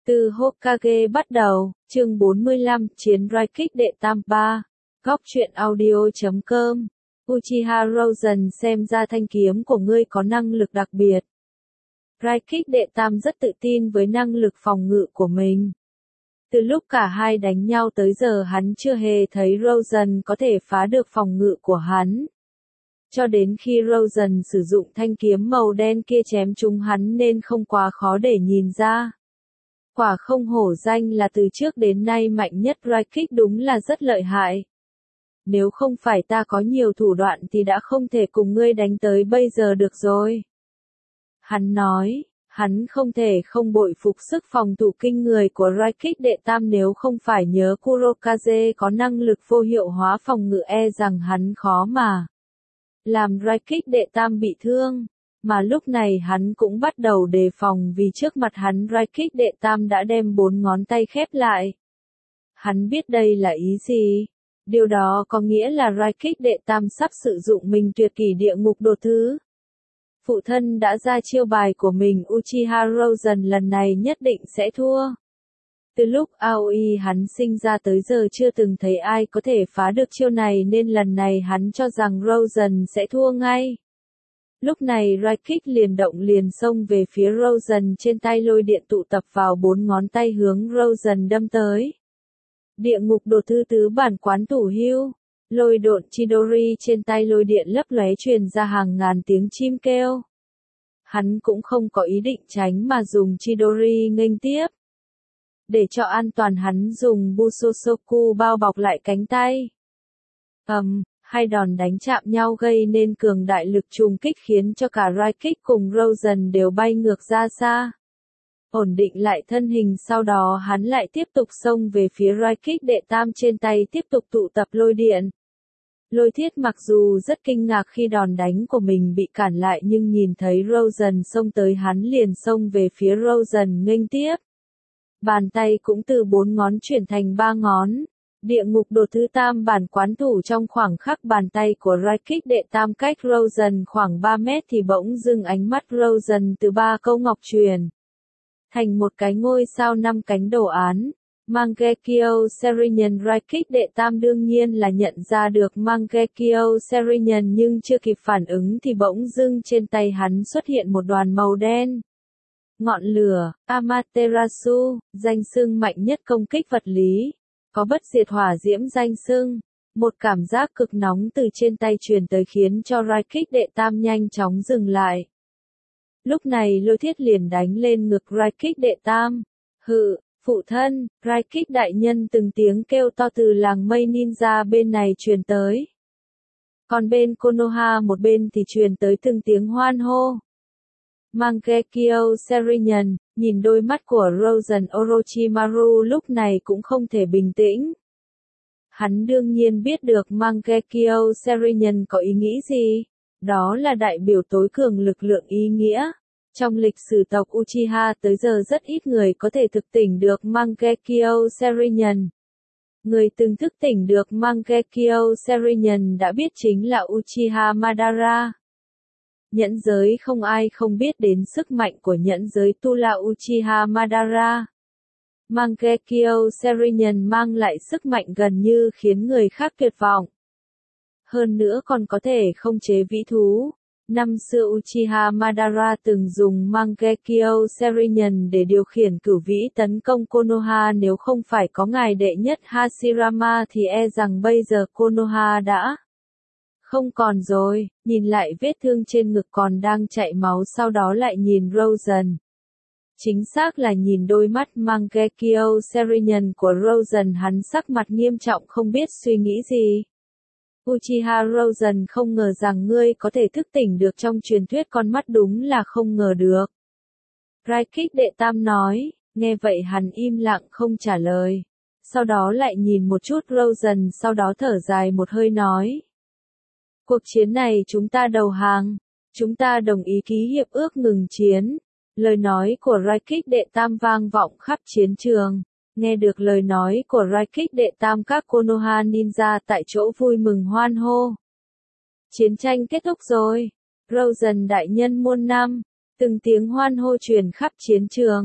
Từ Hokage bắt đầu, chương 45, chiến Raikik đệ tam 3. Góc truyện audio.com. Uchiha Rosen, xem ra thanh kiếm của ngươi có năng lực đặc biệt. Raikik đệ tam rất tự tin với năng lực phòng ngự của mình. Từ lúc cả hai đánh nhau tới giờ hắn chưa hề thấy Rosen có thể phá được phòng ngự của hắn. Cho đến khi Rosen sử dụng thanh kiếm màu đen kia chém trúng hắn nên không quá khó để nhìn ra. Quả không hổ danh là từ trước đến nay mạnh nhất Raikik, đúng là rất lợi hại. Nếu không phải ta có nhiều thủ đoạn thì đã không thể cùng ngươi đánh tới bây giờ được rồi. Hắn nói, hắn không thể không bội phục sức phòng thủ kinh người của Raikik đệ tam, nếu không phải nhớ Kurokaze có năng lực vô hiệu hóa phòng ngự e rằng hắn khó mà làm Raikik đệ tam bị thương. Mà lúc này hắn cũng bắt đầu đề phòng vì trước mặt hắn Raikik đệ tam đã đem 4 ngón tay khép lại. Hắn biết đây là ý gì? Điều đó có nghĩa là Raikik đệ tam sắp sử dụng mình tuyệt kỷ địa ngục đồ thứ. Phụ thân đã ra chiêu bài của mình, Uchiha Rosen lần này nhất định sẽ thua. Từ lúc Aoi hắn sinh ra tới giờ chưa từng thấy ai có thể phá được chiêu này nên lần này hắn cho rằng Rosen sẽ thua ngay. Lúc này Raikik liền động liền xông về phía Rosen, trên tay lôi điện tụ tập vào 4 ngón tay hướng Rosen đâm tới. Địa ngục đồ thư tứ bản quán thủ hưu. Lôi độn Chidori trên tay lôi điện lấp lóe truyền ra hàng ngàn tiếng chim kêu. Hắn cũng không có ý định tránh mà dùng Chidori nghênh tiếp. Để cho an toàn hắn dùng Busosoku bao bọc lại cánh tay. Hai đòn đánh chạm nhau gây nên cường đại lực trùng kích khiến cho cả Raikik cùng Rosen đều bay ngược ra xa. Ổn định lại thân hình sau đó hắn lại tiếp tục xông về phía Raikik đệ tam, trên tay tiếp tục tụ tập lôi điện. Lôi thiết mặc dù rất kinh ngạc khi đòn đánh của mình bị cản lại nhưng nhìn thấy Rosen xông tới hắn liền xông về phía Rosen nghênh tiếp. Bàn tay cũng từ 4 ngón chuyển thành 3 ngón. Địa ngục đồ thứ tam bản quán thủ trong khoảng khắc bàn tay của Raikik đệ tam cách Rosen khoảng 3 mét thì bỗng dưng ánh mắt Rosen từ 3 câu ngọc truyền thành một cái ngôi sao 5 cánh đồ án. Mangekyo Serinen. Raikik đệ tam đương nhiên là nhận ra được Mangekyo Serinen nhưng chưa kịp phản ứng thì bỗng dưng trên tay hắn xuất hiện một đoàn màu đen. Ngọn lửa, Amaterasu, danh xưng mạnh nhất công kích vật lý. Có bất diệt hỏa diễm danh xưng. Một cảm giác cực nóng từ trên tay truyền tới khiến cho Raikik đệ tam nhanh chóng dừng lại. Lúc này lôi thiết liền đánh lên ngực Raikik đệ tam. Hự, phụ thân, Raikik đại nhân, từng tiếng kêu to từ làng mây ninja bên này truyền tới. Còn bên Konoha một bên thì truyền tới từng tiếng hoan hô. Mangekyo Serinen, nhìn đôi mắt của Rosen, Orochimaru lúc này cũng không thể bình tĩnh. Hắn đương nhiên biết được Mangekyo Serinen có ý nghĩ gì. Đó là đại biểu tối cường lực lượng ý nghĩa. Trong lịch sử tộc Uchiha tới giờ rất ít người có thể thực tỉnh được Mangekyo Serinen. Người từng thức tỉnh được Mangekyo Serinen đã biết chính là Uchiha Madara. Nhẫn giới không ai không biết đến sức mạnh của nhẫn giới tu la Uchiha Madara. Mangekyo Serinen mang lại sức mạnh gần như khiến người khác tuyệt vọng. Hơn nữa còn có thể khống chế vĩ thú. Năm xưa Uchiha Madara từng dùng Mangekyo Serinen để điều khiển cửu vĩ tấn công Konoha, nếu không phải có ngài đệ nhất Hashirama thì e rằng bây giờ Konoha đã không còn rồi. Nhìn lại vết thương trên ngực còn đang chảy máu, sau đó lại nhìn Rosen. Chính xác là nhìn đôi mắt Mangekyo Serinen của Rosen, hắn sắc mặt nghiêm trọng không biết suy nghĩ gì. Uchiha Rosen, không ngờ rằng ngươi có thể thức tỉnh được trong truyền thuyết, con mắt đúng là không ngờ được. Raikik đệ tam nói, nghe vậy hắn im lặng không trả lời. Sau đó lại nhìn một chút Rosen, sau đó thở dài một hơi nói. Cuộc chiến này chúng ta đầu hàng. Chúng ta đồng ý ký hiệp ước ngừng chiến. Lời nói của Raikik đệ tam vang vọng khắp chiến trường. Nghe được lời nói của Raikik đệ tam, các Konoha ninja tại chỗ vui mừng hoan hô. Chiến tranh kết thúc rồi. Rosen đại nhân muôn năm. Từng tiếng hoan hô truyền khắp chiến trường.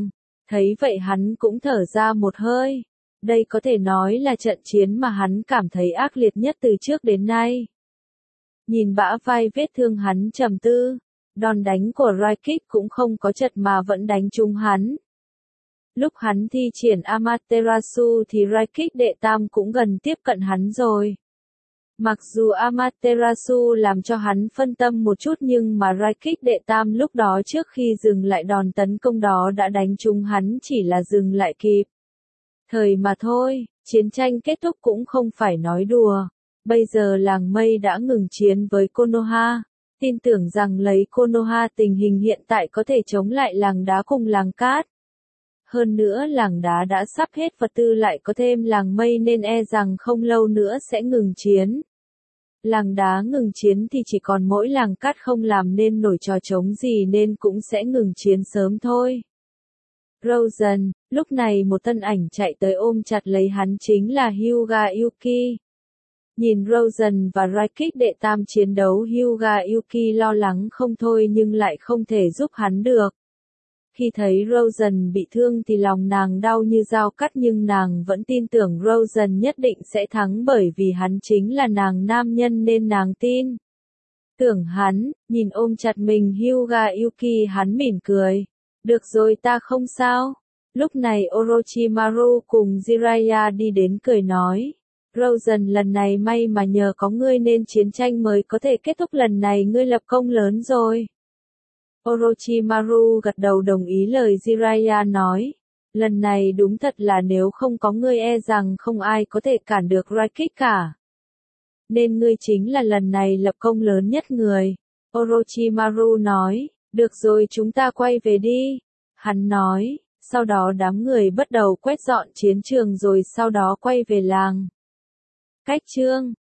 Thấy vậy hắn cũng thở ra một hơi. Đây có thể nói là trận chiến mà hắn cảm thấy ác liệt nhất từ trước đến nay. Nhìn bả vai vết thương hắn trầm tư, đòn đánh của Raikik cũng không có chật mà vẫn đánh trúng hắn. Lúc hắn thi triển Amaterasu thì Raikik đệ tam cũng gần tiếp cận hắn rồi. Mặc dù Amaterasu làm cho hắn phân tâm một chút nhưng mà Raikik đệ tam lúc đó trước khi dừng lại đòn tấn công đó đã đánh trúng hắn, chỉ là dừng lại kịp thời mà thôi. Chiến tranh kết thúc cũng không phải nói đùa. Bây giờ làng mây đã ngừng chiến với Konoha. Tin tưởng rằng lấy Konoha tình hình hiện tại có thể chống lại làng đá cùng làng cát. Hơn nữa làng đá đã sắp hết vật tư, lại có thêm làng mây nên e rằng không lâu nữa sẽ ngừng chiến. Làng đá ngừng chiến thì chỉ còn mỗi làng cát không làm nên nổi trò trống gì nên cũng sẽ ngừng chiến sớm thôi. Rosen, lúc này một thân ảnh chạy tới ôm chặt lấy hắn chính là Hyuga Yuki. Nhìn Rosen và Raikik đệ tam chiến đấu, Hyuga Yuki lo lắng không thôi nhưng lại không thể giúp hắn được. Khi thấy Rosen bị thương thì lòng nàng đau như dao cắt, nhưng nàng vẫn tin tưởng Rosen nhất định sẽ thắng bởi vì hắn chính là nàng nam nhân nên nàng tin tưởng hắn. Nhìn ôm chặt mình Hyuga Yuki, hắn mỉm cười. Được rồi, ta không sao. Lúc này Orochimaru cùng Jiraiya đi đến cười nói. Rosen, lần này may mà nhờ có ngươi nên chiến tranh mới có thể kết thúc, lần này ngươi lập công lớn rồi. Orochimaru gật đầu đồng ý lời Jiraiya nói. Lần này đúng thật là nếu không có ngươi e rằng không ai có thể cản được Raikik cả. Nên ngươi chính là lần này lập công lớn nhất người. Orochimaru nói. Được rồi, chúng ta quay về đi. Hắn nói. Sau đó đám người bắt đầu quét dọn chiến trường rồi sau đó quay về làng. Cách chương